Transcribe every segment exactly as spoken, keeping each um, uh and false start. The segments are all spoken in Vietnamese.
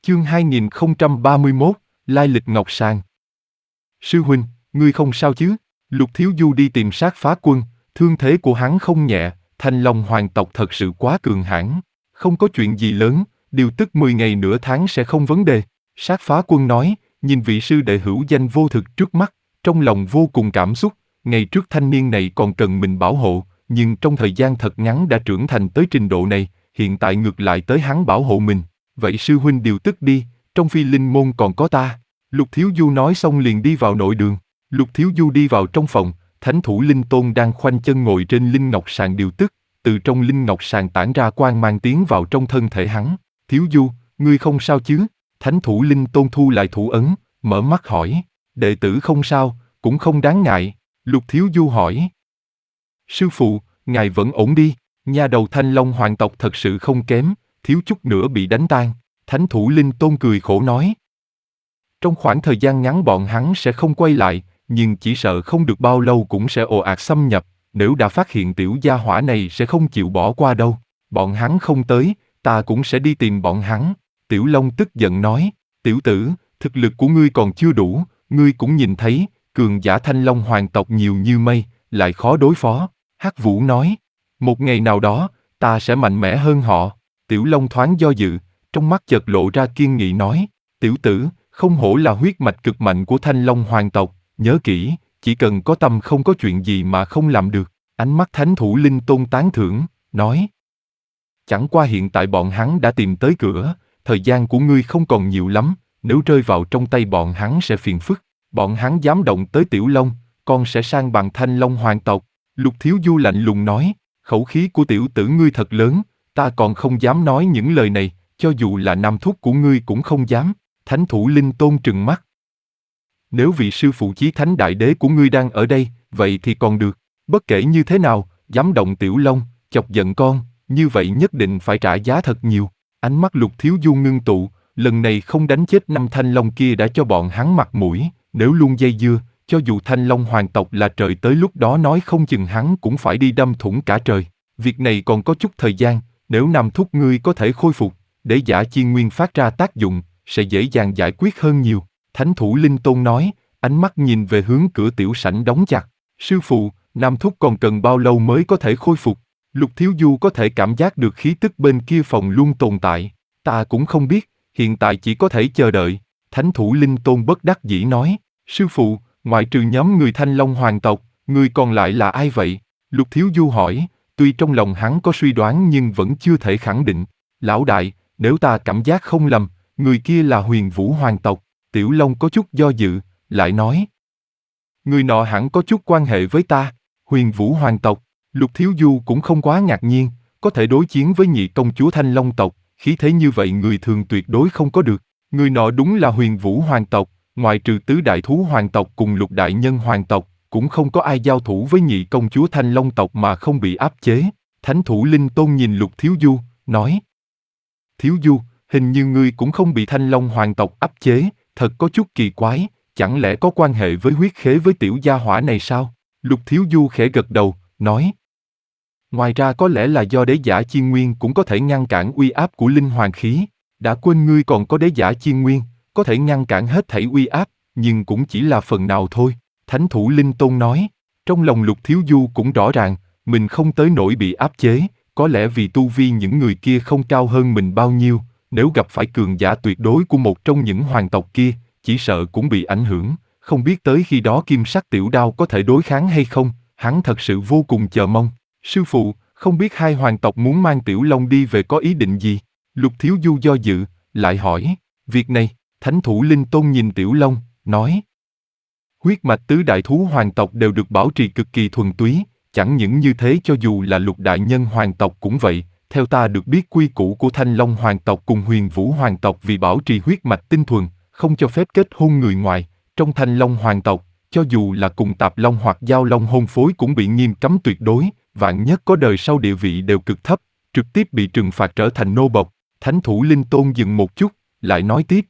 Chương hai nghìn không trăm ba mươi mốt, Lai lịch Ngọc Sàng. Sư huynh, ngươi không sao chứ? Lục Thiếu Du đi tìm Sát Phá Quân, thương thế của hắn không nhẹ, Thanh Long hoàng tộc thật sự quá cường hãn, không có chuyện gì lớn, điều tức mười ngày nửa tháng sẽ không vấn đề. Sát Phá Quân nói, nhìn vị sư đệ hữu danh vô thực trước mắt, trong lòng vô cùng cảm xúc, ngày trước thanh niên này còn cần mình bảo hộ, nhưng trong thời gian thật ngắn đã trưởng thành tới trình độ này, hiện tại ngược lại tới hắn bảo hộ mình. Vậy sư huynh điều tức đi, trong Phi Linh môn còn có ta. Lục Thiếu Du nói xong liền đi vào nội đường. Lục Thiếu Du đi vào trong phòng, Thánh thủ Linh Tôn đang khoanh chân ngồi trên Linh Ngọc Sàng điều tức, từ trong Linh Ngọc Sàng tản ra quang mang tiến vào trong thân thể hắn. Thiếu Du, ngươi không sao chứ? Thánh thủ Linh Tôn thu lại thủ ấn, mở mắt hỏi. Đệ tử không sao, cũng không đáng ngại. Lục Thiếu Du hỏi. Sư phụ, ngài vẫn ổn đi, nhà đầu Thanh Long hoàng tộc thật sự không kém, thiếu chút nữa bị đánh tan. Thánh thủ Linh Tôn cười khổ nói. Trong khoảng thời gian ngắn bọn hắn sẽ không quay lại, nhưng chỉ sợ không được bao lâu cũng sẽ ồ ạt xâm nhập, nếu đã phát hiện tiểu gia hỏa này sẽ không chịu bỏ qua đâu. Bọn hắn không tới, ta cũng sẽ đi tìm bọn hắn. Tiểu Long tức giận nói, tiểu tử, thực lực của ngươi còn chưa đủ, ngươi cũng nhìn thấy, cường giả Thanh Long hoàng tộc nhiều như mây, lại khó đối phó. Hắc Vũ nói, một ngày nào đó, ta sẽ mạnh mẽ hơn họ. Tiểu Long thoáng do dự, trong mắt chợt lộ ra kiên nghị nói, tiểu tử, không hổ là huyết mạch cực mạnh của Thanh Long hoàng tộc, nhớ kỹ, chỉ cần có tâm không có chuyện gì mà không làm được. Ánh mắt Thánh thủ Linh Tôn tán thưởng, nói. Chẳng qua hiện tại bọn hắn đã tìm tới cửa, thời gian của ngươi không còn nhiều lắm, nếu rơi vào trong tay bọn hắn sẽ phiền phức. Bọn hắn dám động tới Tiểu Long, con sẽ sang bằng Thanh Long hoàng tộc. Lục Thiếu Du lạnh lùng nói, khẩu khí của tiểu tử ngươi thật lớn, ta còn không dám nói những lời này, cho dù là nam thúc của ngươi cũng không dám. Thánh thủ Linh Tôn trừng mắt. Nếu vị sư phụ chí thánh đại đế của ngươi đang ở đây, vậy thì còn được. Bất kể như thế nào, dám động Tiểu Long, chọc giận con, như vậy nhất định phải trả giá thật nhiều. Ánh mắt Lục Thiếu Du ngưng tụ, lần này không đánh chết năm Thanh Long kia đã cho bọn hắn mặt mũi, nếu luôn dây dưa, cho dù Thanh Long hoàng tộc là trời tới lúc đó nói không chừng hắn cũng phải đi đâm thủng cả trời. Việc này còn có chút thời gian, nếu nam thúc ngươi có thể khôi phục, để giả chi nguyên phát ra tác dụng, sẽ dễ dàng giải quyết hơn nhiều. Thánh thủ Linh Tôn nói, ánh mắt nhìn về hướng cửa tiểu sảnh đóng chặt. Sư phụ, nam thúc còn cần bao lâu mới có thể khôi phục? Lục Thiếu Du có thể cảm giác được khí tức bên kia phòng luôn tồn tại. Ta cũng không biết, hiện tại chỉ có thể chờ đợi. Thánh thủ Linh Tôn bất đắc dĩ nói, sư phụ, ngoại trừ nhóm người Thanh Long hoàng tộc, người còn lại là ai vậy? Lục Thiếu Du hỏi, tuy trong lòng hắn có suy đoán nhưng vẫn chưa thể khẳng định. Lão đại, nếu ta cảm giác không lầm, người kia là Huyền Vũ hoàng tộc. Tiểu Long có chút do dự, lại nói. Người nọ hẳn có chút quan hệ với ta. Huyền Vũ hoàng tộc. Lục Thiếu Du cũng không quá ngạc nhiên, có thể đối chiến với nhị công chúa Thanh Long tộc, khí thế như vậy người thường tuyệt đối không có được. Người nọ đúng là Huyền Vũ hoàng tộc, ngoại trừ tứ đại thú hoàng tộc cùng lục đại nhân hoàng tộc, cũng không có ai giao thủ với nhị công chúa Thanh Long tộc mà không bị áp chế. Thánh thủ Linh Tôn nhìn Lục Thiếu Du, nói. Thiếu Du, hình như ngươi cũng không bị Thanh Long hoàng tộc áp chế, thật có chút kỳ quái, chẳng lẽ có quan hệ với huyết khế với tiểu gia hỏa này sao? Lục Thiếu Du khẽ gật đầu, nói. Ngoài ra có lẽ là do đế giả chi nguyên cũng có thể ngăn cản uy áp của linh hoàng khí, đã quên ngươi còn có đế giả chi nguyên, có thể ngăn cản hết thảy uy áp, nhưng cũng chỉ là phần nào thôi. Thánh thủ Linh Tôn nói, trong lòng Lục Thiếu Du cũng rõ ràng, mình không tới nỗi bị áp chế, có lẽ vì tu vi những người kia không cao hơn mình bao nhiêu, nếu gặp phải cường giả tuyệt đối của một trong những hoàng tộc kia, chỉ sợ cũng bị ảnh hưởng, không biết tới khi đó kim sắc tiểu đao có thể đối kháng hay không, hắn thật sự vô cùng chờ mong. Sư phụ, không biết hai hoàng tộc muốn mang Tiểu Long đi về có ý định gì? Lục Thiếu Du do dự, lại hỏi, việc này, Thánh thủ Linh Tôn nhìn Tiểu Long, nói. Huyết mạch tứ đại thú hoàng tộc đều được bảo trì cực kỳ thuần túy, chẳng những như thế cho dù là lục đại nhân hoàng tộc cũng vậy, theo ta được biết quy củ của Thanh Long hoàng tộc cùng Huyền Vũ hoàng tộc vì bảo trì huyết mạch tinh thuần, không cho phép kết hôn người ngoài, trong Thanh Long hoàng tộc, cho dù là cùng Tạp Long hoặc Giao Long hôn phối cũng bị nghiêm cấm tuyệt đối, vạn nhất có đời sau địa vị đều cực thấp, trực tiếp bị trừng phạt trở thành nô bộc. Thánh thủ Linh Tôn dừng một chút, lại nói tiếp.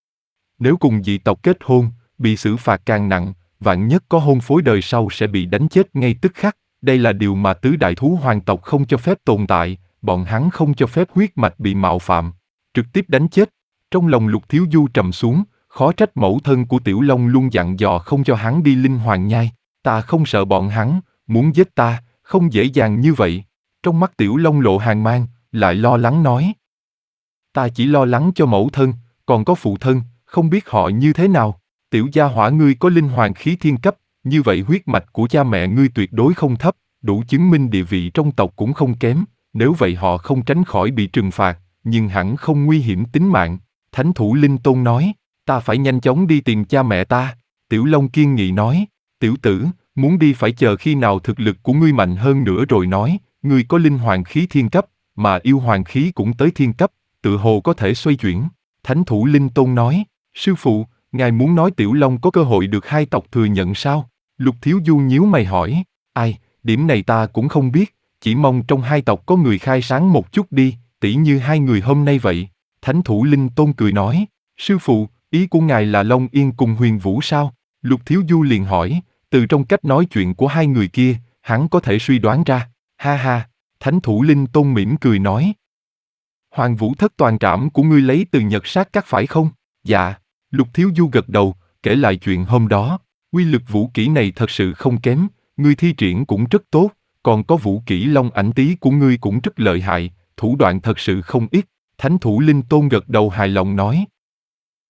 Nếu cùng dị tộc kết hôn, bị xử phạt càng nặng, vạn nhất có hôn phối đời sau sẽ bị đánh chết ngay tức khắc. Đây là điều mà tứ đại thú hoàng tộc không cho phép tồn tại, bọn hắn không cho phép huyết mạch bị mạo phạm, trực tiếp đánh chết. Trong lòng Lục Thiếu Du trầm xuống, khó trách mẫu thân của Tiểu Long luôn dặn dò không cho hắn đi Linh Hoàng Nhai. Ta không sợ bọn hắn, muốn giết ta, không dễ dàng như vậy. Trong mắt Tiểu Long lộ hàn mang, lại lo lắng nói. Ta chỉ lo lắng cho mẫu thân, còn có phụ thân, không biết họ như thế nào. Tiểu gia hỏa ngươi có linh hoàng khí thiên cấp, như vậy huyết mạch của cha mẹ ngươi tuyệt đối không thấp, đủ chứng minh địa vị trong tộc cũng không kém, nếu vậy họ không tránh khỏi bị trừng phạt, nhưng hẳn không nguy hiểm tính mạng. Thánh thủ Linh Tôn nói, ta phải nhanh chóng đi tìm cha mẹ ta. Tiểu Long kiên nghị nói, tiểu tử, muốn đi phải chờ khi nào thực lực của ngươi mạnh hơn nữa rồi nói, ngươi có linh hoàng khí thiên cấp, mà yêu hoàng khí cũng tới thiên cấp, tự hồ có thể xoay chuyển. Thánh thủ Linh Tôn nói, sư phụ, ngài muốn nói Tiểu Long có cơ hội được hai tộc thừa nhận sao? Lục Thiếu Du nhíu mày hỏi, ai, điểm này ta cũng không biết, chỉ mong trong hai tộc có người khai sáng một chút đi, tỉ như hai người hôm nay vậy. Thánh thủ Linh Tôn cười nói, sư phụ, ý của ngài là Long Yên cùng Huyền Vũ sao? Lục Thiếu Du liền hỏi, từ trong cách nói chuyện của hai người kia, hắn có thể suy đoán ra, ha ha, Thánh thủ Linh Tôn mỉm cười nói. Hoàng Vũ thất toàn trảm của ngươi lấy từ Nhật sát các phải không? Dạ, Lục Thiếu Du gật đầu, kể lại chuyện hôm đó, uy lực vũ kỹ này thật sự không kém, ngươi thi triển cũng rất tốt, còn có vũ kỹ Long ảnh tý của ngươi cũng rất lợi hại, thủ đoạn thật sự không ít. Thánh thủ Linh Tôn gật đầu hài lòng nói,